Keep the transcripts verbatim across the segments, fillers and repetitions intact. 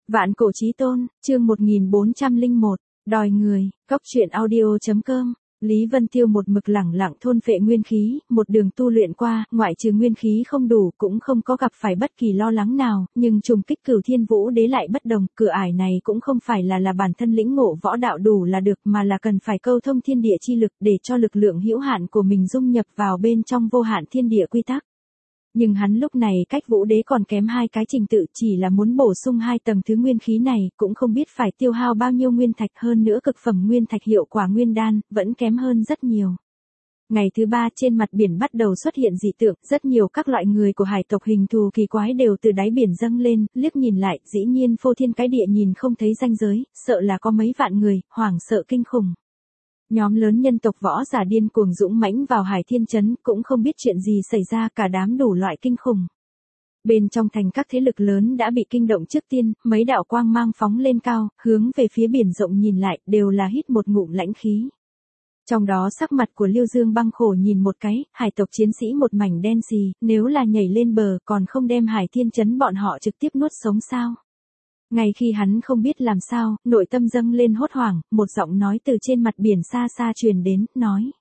Vạn cổ chí tôn, chương một nghìn bốn trăm lẻ một, đòi người, góc truyện audio.com. Lý Vân Tiêu một mực lẳng lặng thôn phệ nguyên khí, một đường tu luyện qua, ngoại trừ nguyên khí không đủ cũng không có gặp phải bất kỳ lo lắng nào, nhưng trùng kích Cửu Thiên Vũ Đế lại bất đồng, cửa ải này cũng không phải là là bản thân lĩnh ngộ võ đạo đủ là được mà là cần phải câu thông thiên địa chi lực để cho lực lượng hữu hạn của mình dung nhập vào bên trong vô hạn thiên địa quy tắc. Nhưng hắn lúc này cách Vũ Đế còn kém hai cái trình tự, chỉ là muốn bổ sung hai tầng thứ nguyên khí này, cũng không biết phải tiêu hao bao nhiêu nguyên thạch, hơn nữa cực phẩm nguyên thạch hiệu quả nguyên đan, vẫn kém hơn rất nhiều. Ngày thứ ba trên mặt biển bắt đầu xuất hiện dị tượng, rất nhiều các loại người của hải tộc hình thù kỳ quái đều từ đáy biển dâng lên, liếc nhìn lại, dĩ nhiên phô thiên cái địa nhìn không thấy ranh giới, sợ là có mấy vạn người, hoảng sợ kinh khủng. Nhóm lớn nhân tộc võ giả điên cuồng dũng mãnh vào Hải Thiên Trấn, cũng không biết chuyện gì xảy ra, cả đám đủ loại kinh khủng. Bên trong thành các thế lực lớn đã bị kinh động trước tiên, mấy đạo quang mang phóng lên cao, hướng về phía biển rộng nhìn lại, đều là hít một ngụm lãnh khí. Trong đó sắc mặt của Liêu Dương Băng khổ nhìn một cái, hải tộc chiến sĩ một mảnh đen xì, nếu là nhảy lên bờ còn không đem Hải Thiên Trấn bọn họ trực tiếp nuốt sống sao? Ngay khi hắn không biết làm sao, nội tâm dâng lên hốt hoảng, một giọng nói từ trên mặt biển xa xa truyền đến, nói.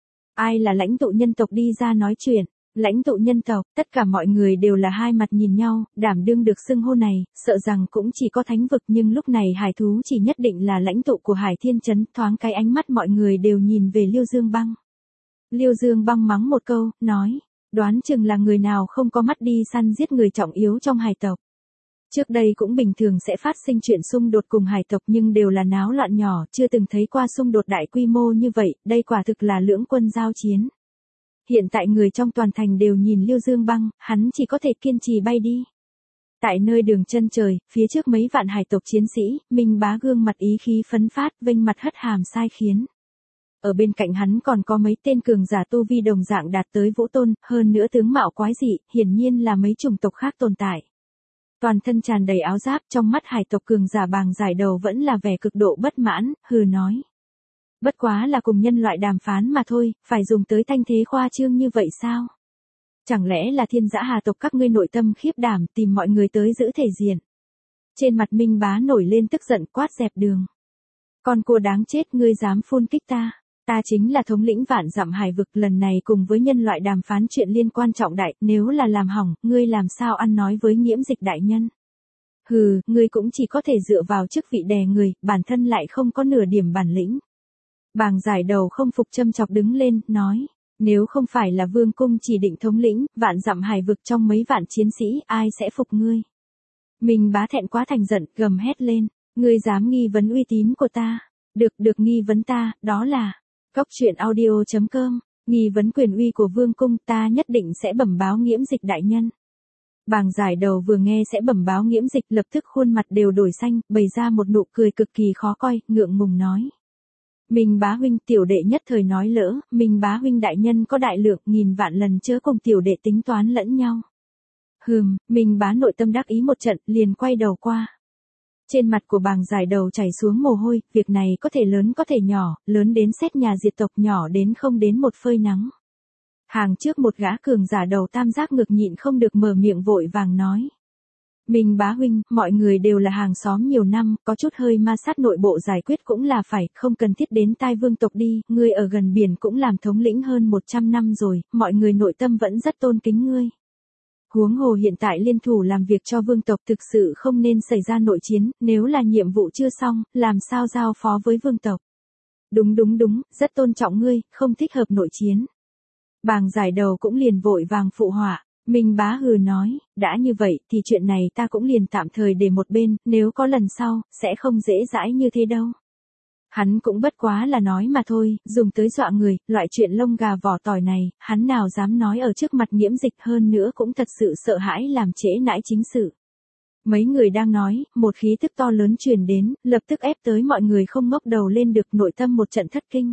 Ai là lãnh tụ nhân tộc đi ra nói chuyện? Lãnh tụ nhân tộc, tất cả mọi người đều là hai mặt nhìn nhau, đảm đương được xưng hô này, sợ rằng cũng chỉ có thánh vực, nhưng lúc này hải thú chỉ nhất định là lãnh tụ của Hải Thiên Trấn, thoáng cái ánh mắt mọi người đều nhìn về Liêu Dương Băng. Liêu Dương Băng mắng một câu, nói, đoán chừng là người nào không có mắt đi săn giết người trọng yếu trong hải tộc. Trước đây cũng bình thường sẽ phát sinh chuyện xung đột cùng hải tộc nhưng đều là náo loạn nhỏ, chưa từng thấy qua xung đột đại quy mô như vậy, đây quả thực là lưỡng quân giao chiến. Hiện tại người trong toàn thành đều nhìn Liêu Dương Băng, hắn chỉ có thể kiên trì bay đi. Tại nơi đường chân trời, phía trước mấy vạn hải tộc chiến sĩ, Minh Bá gương mặt ý khí phấn phát, vênh mặt hất hàm sai khiến. Ở bên cạnh hắn còn có mấy tên cường giả tu vi đồng dạng đạt tới vũ tôn, hơn nữa tướng mạo quái dị, hiển nhiên là mấy chủng tộc khác tồn tại. Toàn thân tràn đầy áo giáp, trong mắt hải tộc cường giả Bàng Giải Đầu vẫn là vẻ cực độ bất mãn, hừ nói. Bất quá là cùng nhân loại đàm phán mà thôi, phải dùng tới thanh thế khoa trương như vậy sao? Chẳng lẽ là thiên dã hà tộc các ngươi nội tâm khiếp đảm tìm mọi người tới giữ thể diện? Trên mặt Minh Bá nổi lên tức giận quát dẹp đường. Con cua đáng chết, ngươi dám phun kích ta? Ta chính là thống lĩnh vạn dặm hải vực, lần này cùng với nhân loại đàm phán chuyện liên quan trọng đại, nếu là làm hỏng, ngươi làm sao ăn nói với Nhiễm Dịch đại nhân? Hừ, ngươi cũng chỉ có thể dựa vào chức vị đè người, bản thân lại không có nửa điểm bản lĩnh. Bàng Giải Đầu không phục châm chọc đứng lên, nói, nếu không phải là vương cung chỉ định thống lĩnh, vạn dặm hải vực trong mấy vạn chiến sĩ, ai sẽ phục ngươi? Minh Bá thẹn quá thành giận, gầm hét lên, ngươi dám nghi vấn uy tín của ta? Được, được nghi vấn ta, đó là góc truyện audio.com, nghi vấn quyền uy của vương cung, ta nhất định sẽ bẩm báo Nhiễm Dịch đại nhân. Bàng Giải Đầu vừa nghe sẽ bẩm báo Nhiễm Dịch lập tức khuôn mặt đều đổi xanh, bày ra một nụ cười cực kỳ khó coi, ngượng ngùng nói. Minh Bá huynh, tiểu đệ nhất thời nói lỡ, Minh Bá huynh đại nhân có đại lượng, nghìn vạn lần chớ cùng tiểu đệ tính toán lẫn nhau. Hừm, Minh Bá nội tâm đắc ý một trận, liền quay đầu qua. Trên mặt của Bàng Giải Đầu chảy xuống mồ hôi, việc này có thể lớn có thể nhỏ, lớn đến xét nhà diệt tộc, nhỏ đến không đến một phơi nắng. Hàng trước một gã cường giả đầu tam giác ngực nhịn không được mở miệng vội vàng nói. Minh Bá huynh, mọi người đều là hàng xóm nhiều năm, có chút hơi ma sát nội bộ giải quyết cũng là phải, không cần thiết đến tai vương tộc đi, ngươi ở gần biển cũng làm thống lĩnh hơn một trăm năm rồi, mọi người nội tâm vẫn rất tôn kính ngươi. Huống hồ hiện tại liên thủ làm việc cho vương tộc thực sự không nên xảy ra nội chiến, nếu là nhiệm vụ chưa xong, làm sao giao phó với vương tộc. Đúng đúng đúng, rất tôn trọng ngươi, không thích hợp nội chiến. Bàng Giải Đầu cũng liền vội vàng phụ họa. Minh Bá hừ nói, đã như vậy thì chuyện này ta cũng liền tạm thời để một bên, nếu có lần sau, sẽ không dễ dãi như thế đâu. Hắn cũng bất quá là nói mà thôi, dùng tới dọa người, loại chuyện lông gà vỏ tỏi này, hắn nào dám nói ở trước mặt Nhiễm Dịch, hơn nữa cũng thật sự sợ hãi làm trễ nãi chính sự. Mấy người đang nói, một khí tức to lớn truyền đến, lập tức ép tới mọi người không ngóc đầu lên được, nội tâm một trận thất kinh.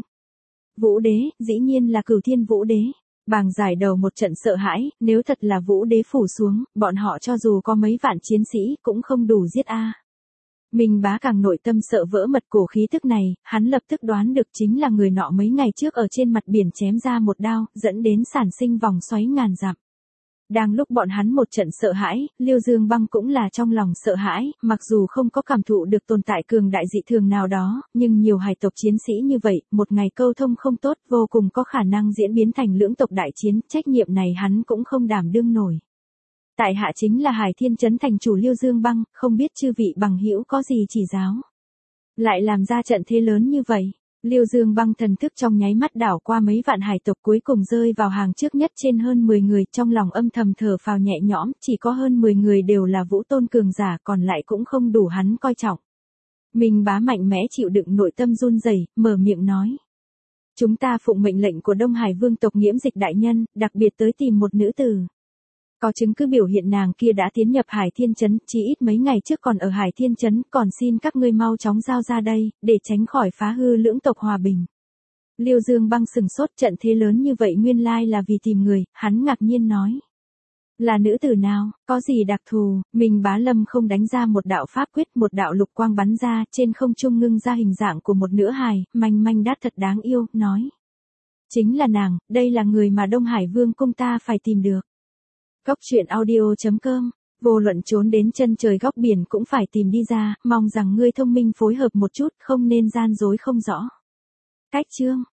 Vũ Đế, dĩ nhiên là Cửu Thiên Vũ Đế. Bàng Giải Đầu một trận sợ hãi, nếu thật là Vũ Đế phủ xuống, bọn họ cho dù có mấy vạn chiến sĩ cũng không đủ giết a. Minh Bá càng nội tâm sợ vỡ mật, cổ khí tức này, hắn lập tức đoán được chính là người nọ mấy ngày trước ở trên mặt biển chém ra một đao, dẫn đến sản sinh vòng xoáy ngàn dặm. Đang lúc bọn hắn một trận sợ hãi, Liêu Dương Băng cũng là trong lòng sợ hãi, mặc dù không có cảm thụ được tồn tại cường đại dị thường nào đó, nhưng nhiều hài tộc chiến sĩ như vậy, một ngày câu thông không tốt, vô cùng có khả năng diễn biến thành lưỡng tộc đại chiến, trách nhiệm này hắn cũng không đảm đương nổi. Tại hạ chính là Hải Thiên Trấn thành chủ Liêu Dương Băng, không biết chư vị bằng hữu có gì chỉ giáo. Lại làm ra trận thế lớn như vậy. Liêu Dương Băng thần thức trong nháy mắt đảo qua mấy vạn hải tộc cuối cùng rơi vào hàng trước nhất trên hơn mười người, trong lòng âm thầm thở phào nhẹ nhõm, chỉ có hơn mười người đều là vũ tôn cường giả, còn lại cũng không đủ hắn coi trọng. Minh Bá mạnh mẽ chịu đựng nội tâm run rẩy, mở miệng nói: "Chúng ta phụng mệnh lệnh của Đông Hải Vương tộc Nghiễm Dịch đại nhân, đặc biệt tới tìm một nữ tử. Có chứng cứ biểu hiện nàng kia đã tiến nhập Hải Thiên Trấn, chỉ ít mấy ngày trước còn ở Hải Thiên Trấn, còn xin các ngươi mau chóng giao ra đây, để tránh khỏi phá hư lưỡng tộc hòa bình." Liêu Dương Băng sừng sốt, trận thế lớn như vậy nguyên lai là vì tìm người, hắn ngạc nhiên nói: "Là nữ tử nào, có gì đặc thù?" Minh Bá Lâm không đánh ra một đạo pháp quyết, một đạo lục quang bắn ra, trên không trung ngưng ra hình dạng của một nữ hài, manh manh đát thật đáng yêu, nói: "Chính là nàng, đây là người mà Đông Hải Vương cung ta phải tìm được." Góc truyện audio chấm com, vô luận trốn đến chân trời góc biển cũng phải tìm đi ra, mong rằng ngươi thông minh phối hợp một chút, không nên gian dối không rõ. Cách chương